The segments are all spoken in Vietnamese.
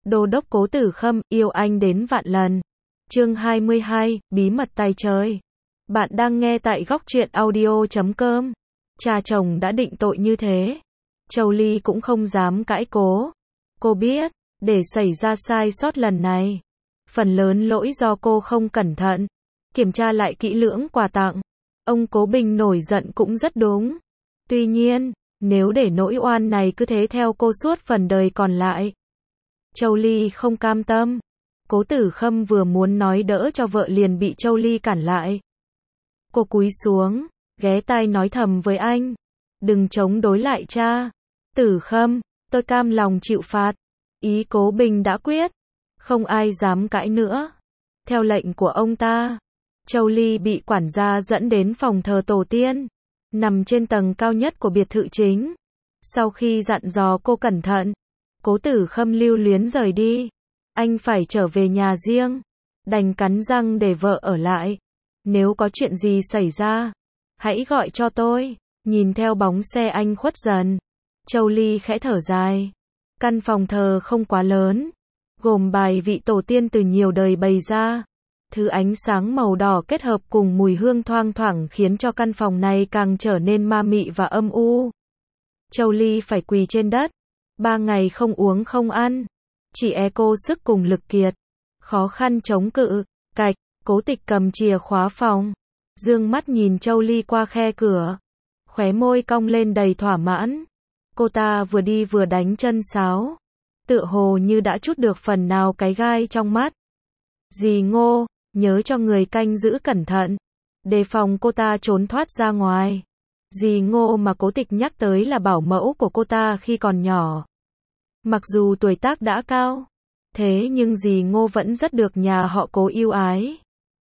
Đô đốc Cố Tử Khâm, yêu anh đến vạn lần. Chương 22, bí mật tay trời. Bạn đang nghe tại góc truyện audio.com. Cha chồng đã định tội như thế. Châu Ly cũng không dám cãi cố. Cô biết, để xảy ra sai sót lần này, phần lớn lỗi do cô không cẩn thận. Kiểm tra lại kỹ lưỡng quà tặng. Ông Cố Bình nổi giận cũng rất đúng. Tuy nhiên, nếu để nỗi oan này cứ thế theo cô suốt phần đời còn lại, Châu Ly không cam tâm. Cố Tử Khâm vừa muốn nói đỡ cho vợ liền bị Châu Ly cản lại. Cô cúi xuống, ghé tai nói thầm với anh. Đừng chống đối lại cha. Tử Khâm, tôi cam lòng chịu phạt. Ý Cố Bình đã quyết. Không ai dám cãi nữa. Theo lệnh của ông ta, Châu Ly bị quản gia dẫn đến phòng thờ tổ tiên, nằm trên tầng cao nhất của biệt thự chính. Sau khi dặn dò cô cẩn thận, Cố Tử Khâm lưu luyến rời đi. Anh phải trở về nhà riêng. Đành cắn răng để vợ ở lại. Nếu có chuyện gì xảy ra, hãy gọi cho tôi. Nhìn theo bóng xe anh khuất dần, Châu Ly khẽ thở dài. Căn phòng thờ không quá lớn, gồm bài vị tổ tiên từ nhiều đời bày ra. Thứ ánh sáng màu đỏ kết hợp cùng mùi hương thoang thoảng khiến cho căn phòng này càng trở nên ma mị và âm u. Châu Ly phải quỳ trên đất. 3 ngày không uống không ăn. Chỉ e cô sức cùng lực kiệt. Khó khăn chống cự. Cạch, Cố Tịch cầm chìa khóa phòng. Dương mắt nhìn Châu Ly qua khe cửa. Khóe môi cong lên đầy thỏa mãn. Cô ta vừa đi vừa đánh chân sáo. Tựa hồ như đã trút được phần nào cái gai trong mắt. Dì Ngô, nhớ cho người canh giữ cẩn thận. Đề phòng cô ta trốn thoát ra ngoài. Dì Ngô mà Cố Tịch nhắc tới là bảo mẫu của cô ta khi còn nhỏ. Mặc dù tuổi tác đã cao, thế nhưng dì Ngô vẫn rất được nhà họ Cố yêu ái.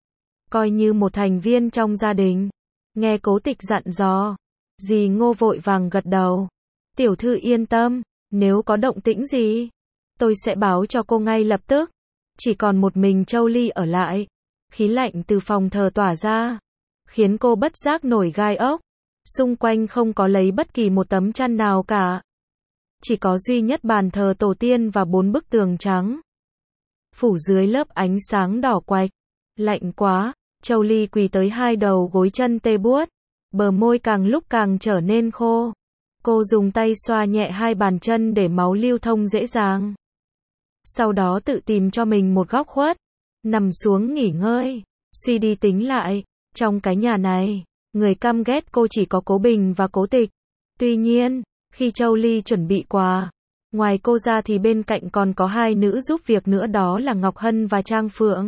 Coi như một thành viên trong gia đình. Nghe Cố Tịch dặn dò, dì Ngô vội vàng gật đầu. Tiểu thư yên tâm, nếu có động tĩnh gì, tôi sẽ báo cho cô ngay lập tức. Chỉ còn một mình Châu Ly ở lại. Khí lạnh từ phòng thờ tỏa ra, khiến cô bất giác nổi gai ốc. Xung quanh không có lấy bất kỳ một tấm chăn nào cả. Chỉ có duy nhất bàn thờ tổ tiên và 4 bức tường trắng, phủ dưới lớp ánh sáng đỏ quạch. Lạnh quá, Châu Ly quỳ tới 2 đầu gối, chân tê buốt, bờ môi càng lúc càng trở nên khô. Cô dùng tay xoa nhẹ 2 bàn chân để máu lưu thông dễ dàng. Sau đó tự tìm cho mình một góc khuất, nằm xuống nghỉ ngơi. Suy đi tính lại, trong cái nhà này, người căm ghét cô chỉ có Cố Bình và Cố Tịch. Tuy nhiên, khi Châu Ly chuẩn bị quà, ngoài cô ra thì bên cạnh còn có 2 nữ giúp việc nữa, đó là Ngọc Hân và Trang Phượng.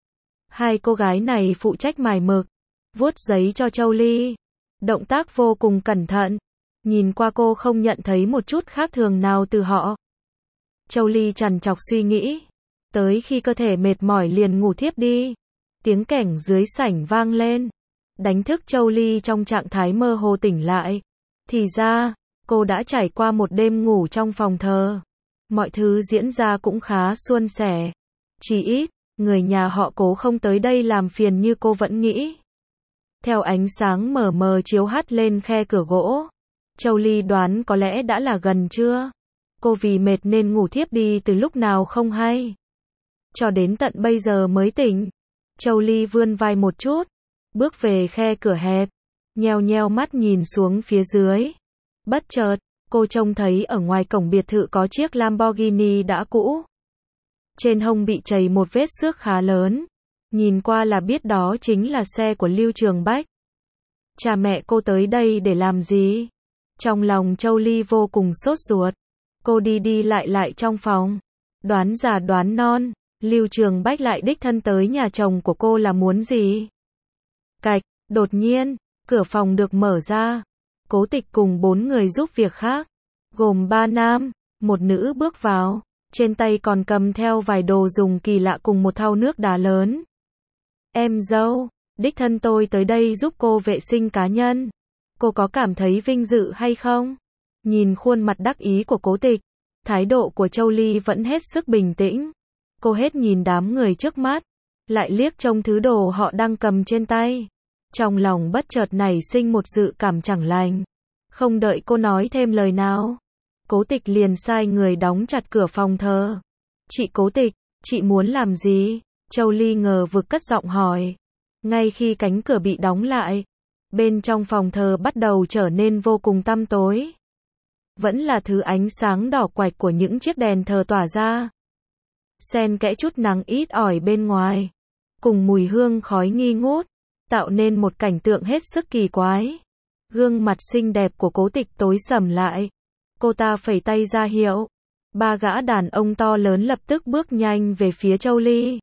2 cô gái này phụ trách mài mực, vuốt giấy cho Châu Ly. Động tác vô cùng cẩn thận. Nhìn qua cô không nhận thấy một chút khác thường nào từ họ. Châu Ly trằn trọc suy nghĩ. Tới khi cơ thể mệt mỏi liền ngủ thiếp đi. Tiếng kẻng dưới sảnh vang lên, đánh thức Châu Ly trong trạng thái mơ hồ tỉnh lại. Thì ra, cô đã trải qua một đêm ngủ trong phòng thờ. Mọi thứ diễn ra cũng khá suôn sẻ. Chỉ ít, người nhà họ Cố không tới đây làm phiền như cô vẫn nghĩ. Theo ánh sáng mờ mờ chiếu hắt lên khe cửa gỗ, Châu Ly đoán có lẽ đã là gần trưa. Cô vì mệt nên ngủ thiếp đi từ lúc nào không hay. Cho đến tận bây giờ mới tỉnh. Châu Ly vươn vai một chút, bước về khe cửa hẹp, nheo nheo mắt nhìn xuống phía dưới. Bất chợt, cô trông thấy ở ngoài cổng biệt thự có chiếc Lamborghini đã cũ. Trên hông bị trầy một vết xước khá lớn. Nhìn qua là biết đó chính là xe của Lưu Trường Bách. Cha mẹ cô tới đây để làm gì? Trong lòng Châu Ly vô cùng sốt ruột. Cô đi đi lại trong phòng. Đoán già đoán non, Lưu Trường Bách lại đích thân tới nhà chồng của cô là muốn gì? Cạch, đột nhiên, cửa phòng được mở ra. Cố Tịch cùng 4 người giúp việc khác, gồm 3 nam, 1 nữ bước vào. Trên tay còn cầm theo vài đồ dùng kỳ lạ cùng một thau nước đá lớn. Em dâu, đích thân tôi tới đây giúp cô vệ sinh cá nhân. Cô có cảm thấy vinh dự hay không? Nhìn khuôn mặt đắc ý của Cố Tịch, thái độ của Châu Ly vẫn hết sức bình tĩnh. Cô hết nhìn đám người trước mắt, lại liếc trông thứ đồ họ đang cầm trên tay. Trong lòng bất chợt nảy sinh một dự cảm chẳng lành. Không đợi cô nói thêm lời nào, Cố Tịch liền sai người đóng chặt cửa phòng thờ. Chị Cố Tịch, chị muốn làm gì? Châu Ly ngờ vực cất giọng hỏi. Ngay khi cánh cửa bị đóng lại, bên trong phòng thờ bắt đầu trở nên vô cùng tăm tối. Vẫn là thứ ánh sáng đỏ quạch của những chiếc đèn thờ tỏa ra. Xen kẽ chút nắng ít ỏi bên ngoài, cùng mùi hương khói nghi ngút, tạo nên một cảnh tượng hết sức kỳ quái. Gương mặt xinh đẹp của Cố Tịch tối sầm lại. Cô ta phẩy tay ra hiệu. Ba gã đàn ông to lớn lập tức bước nhanh về phía Châu Ly.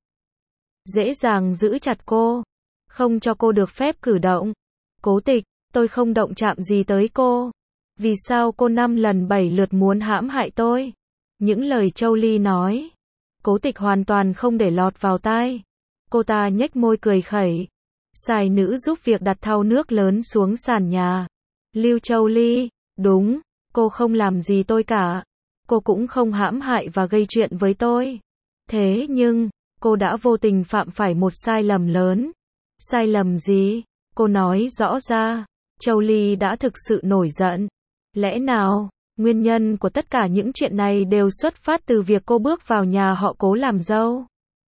Dễ dàng giữ chặt cô, không cho cô được phép cử động. Cố Tịch, tôi không động chạm gì tới cô. Vì sao cô 5 lần 7 lượt muốn hãm hại tôi? Những lời Châu Ly nói, Cố Tịch hoàn toàn không để lọt vào tai. Cô ta nhếch môi cười khẩy. Xài nữ giúp việc đặt thau nước lớn xuống sàn nhà. Lưu Châu Ly, đúng, cô không làm gì tôi cả. Cô cũng không hãm hại và gây chuyện với tôi. Thế nhưng, cô đã vô tình phạm phải một sai lầm lớn. Sai lầm gì? Cô nói rõ ra. Châu Ly đã thực sự nổi giận. Lẽ nào, nguyên nhân của tất cả những chuyện này đều xuất phát từ việc cô bước vào nhà họ Cố làm dâu?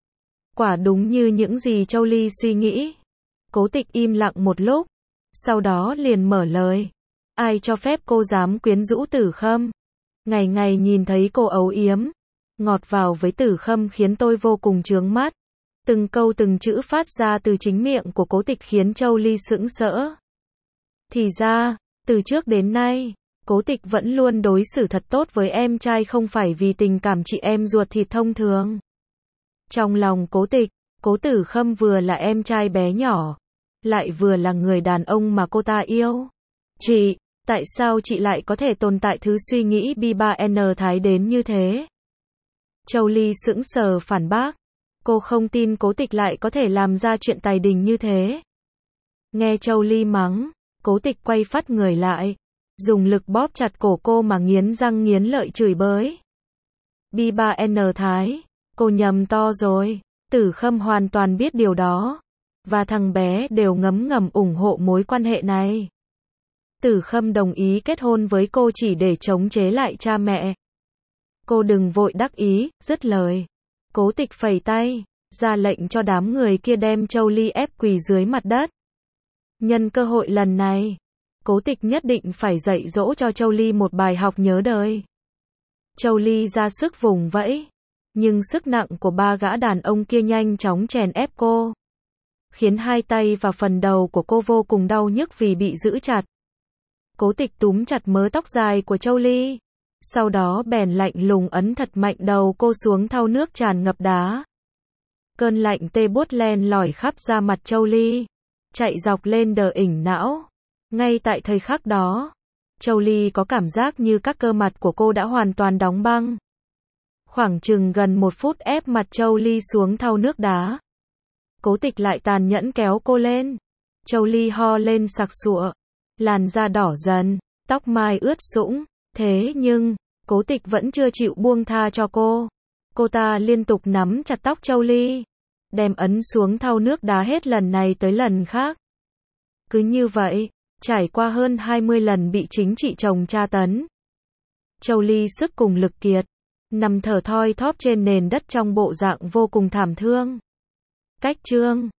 Quả đúng như những gì Châu Ly suy nghĩ. Cố Tịch im lặng một lúc, sau đó liền mở lời. Ai cho phép cô dám quyến rũ Tử Khâm? Ngày ngày nhìn thấy cô âu yếm, ngọt vào với Tử Khâm khiến tôi vô cùng chướng mắt. Từng câu từng chữ phát ra từ chính miệng của Cố Tịch khiến Châu Ly sững sỡ. Thì ra, từ trước đến nay, Cố Tịch vẫn luôn đối xử thật tốt với em trai không phải vì tình cảm chị em ruột thịt thông thường. Trong lòng Cố Tịch, Cố Tử Khâm vừa là em trai bé nhỏ, lại vừa là người đàn ông mà cô ta yêu. Chị, tại sao chị lại có thể tồn tại thứ suy nghĩ bi-ba-n thái đến như thế? Châu Ly sững sờ phản bác. Cô không tin Cố Tịch lại có thể làm ra chuyện tài đình như thế. Nghe Châu Ly mắng, Cố Tịch quay phắt người lại, dùng lực bóp chặt cổ cô mà nghiến răng nghiến lợi chửi bới. Bi-ba-n thái, cô nhầm to rồi. Tử Khâm hoàn toàn biết điều đó. Và thằng bé đều ngấm ngầm ủng hộ mối quan hệ này. Tử Khâm đồng ý kết hôn với cô chỉ để chống chế lại cha mẹ. Cô đừng vội đắc ý, dứt lời. Cố Tịch phẩy tay, ra lệnh cho đám người kia đem Châu Ly ép quỳ dưới mặt đất. Nhân cơ hội lần này, Cố Tịch nhất định phải dạy dỗ cho Châu Ly một bài học nhớ đời. Châu Ly ra sức vùng vẫy, nhưng sức nặng của ba gã đàn ông kia nhanh chóng chèn ép cô, khiến hai tay và phần đầu của cô vô cùng đau nhức vì bị giữ chặt. Cố Tịch túm chặt mớ tóc dài của Châu Ly, sau đó bèn lạnh lùng ấn thật mạnh đầu cô xuống thau nước tràn ngập đá. Cơn lạnh tê buốt len lỏi khắp da mặt Châu Ly, chạy dọc lên đờ ỉnh não. Ngay tại thời khắc đó, Châu Ly có cảm giác như các cơ mặt của cô đã hoàn toàn đóng băng. Khoảng chừng gần 1 phút ép mặt Châu Ly xuống thau nước đá. Cố Tịch lại tàn nhẫn kéo cô lên. Châu Ly ho lên sặc sụa, làn da đỏ dần, tóc mai ướt sũng. Thế nhưng, Cố Tịch vẫn chưa chịu buông tha cho cô. Cô ta liên tục nắm chặt tóc Châu Ly, đem ấn xuống thau nước đá hết lần này tới lần khác. Cứ như vậy, trải qua hơn 20 lần bị chính trị chồng tra tấn, Châu Ly sức cùng lực kiệt, nằm thở thoi thóp trên nền đất trong bộ dạng vô cùng thảm thương. Cách chương